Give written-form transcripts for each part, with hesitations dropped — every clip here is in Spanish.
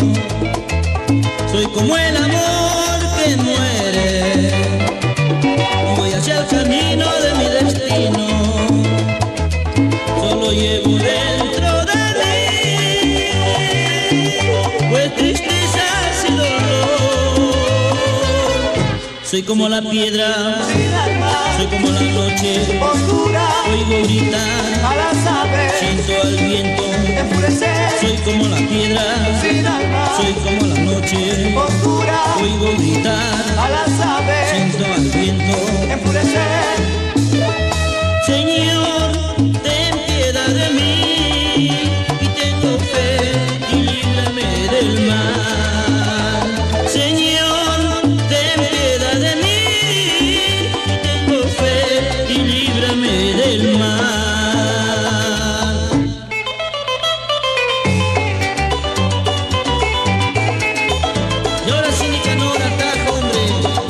Soy como el amor que muere y voy hacia el camino de mi destino. Solo llevo dentro de mí pues tristezas y dolor. Soy como la piedra sin alma, soy como la noche oscura, oigo gritar a las aves, siento al viento enfurecer, soy como la piedra sin alma, soy como la noche oscura, oigo gritar a las aves, siento al viento enfurecer. Señor, ten piedad de mí y tengo fe y líbrame del mal. Señor, ten piedad de mí y tengo fe y líbrame del mal. Y ahora sí, Nicanor, atajo, hombre.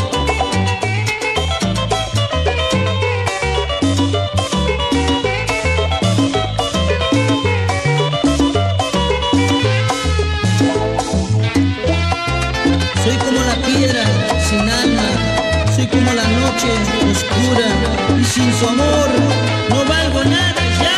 Soy como la piedra sin alma, soy como la noche oscura y sin su amor no valgo nada ya.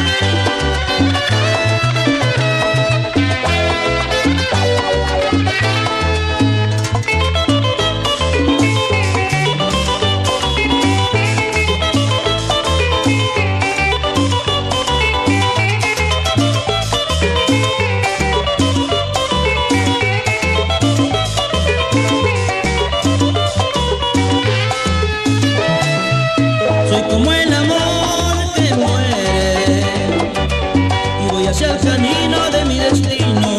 Soy como el amor que muere y voy hacia el camino de mi destino.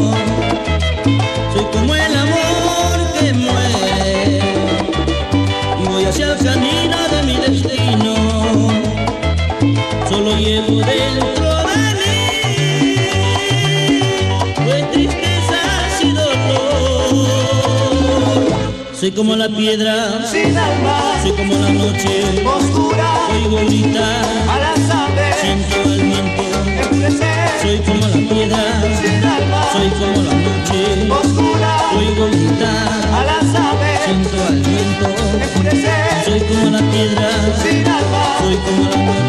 Soy como el amor que muere y voy hacia el camino de mi destino. Solo llevo dentro de mí pues tristezas y dolor. Soy como la piedra Sin alma, soy como la noche oscura, oigo gritar a las aves, siento al viento enfurecer. soy como la piedra Sin alma, soy como la noche oscura, oigo gritar a las aves, siento al viento enfurecer. soy como la piedra Sin alma, soy como la noche